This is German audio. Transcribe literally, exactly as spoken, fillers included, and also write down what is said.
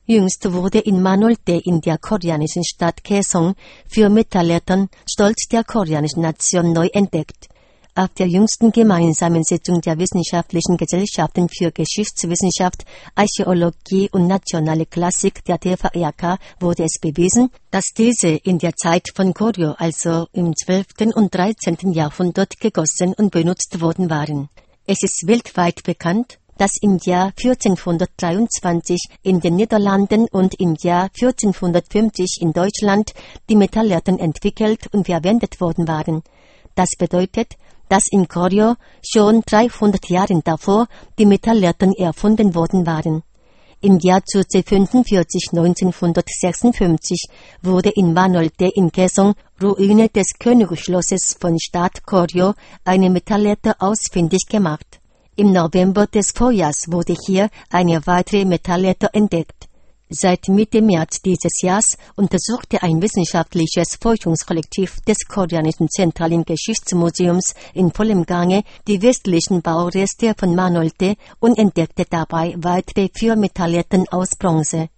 Jüngst wurde in Manolte in der koreanischen Stadt Kaesong für Metallerten Stolz der koreanischen Nation neu entdeckt. Auf der jüngsten gemeinsamen Sitzung der Wissenschaftlichen Gesellschaften für Geschichtswissenschaft, Archäologie und nationale Klassik der T V R K wurde es bewiesen, dass diese in der Zeit von Goryeo, also im zwölften und dreizehnten Jahrhundert, gegossen und benutzt worden waren. Es ist weltweit bekannt, dass im Jahr vierzehnhundertdreiundzwanzig in den Niederlanden und im Jahr vierzehnhundertfünfzig in Deutschland die Metallerten entwickelt und verwendet worden waren. Das bedeutet, dass in Goryeo schon dreihundert Jahre davor die Metallerten erfunden worden waren. Im Jahr fünfundvierzig neunzehnhundertsechsundfünfzig wurde in Manolte in Kaesong, Ruine des Königsschlosses von Stadt Goryeo, eine Metallerte ausfindig gemacht. Im November des Vorjahres wurde hier eine weitere Metallerte entdeckt. Seit Mitte März dieses Jahres untersuchte ein wissenschaftliches Forschungskollektiv des koreanischen Zentralen Geschichtsmuseums in vollem Gange die westlichen Baureste von Manolte und entdeckte dabei weitere vier Metallerten aus Bronze.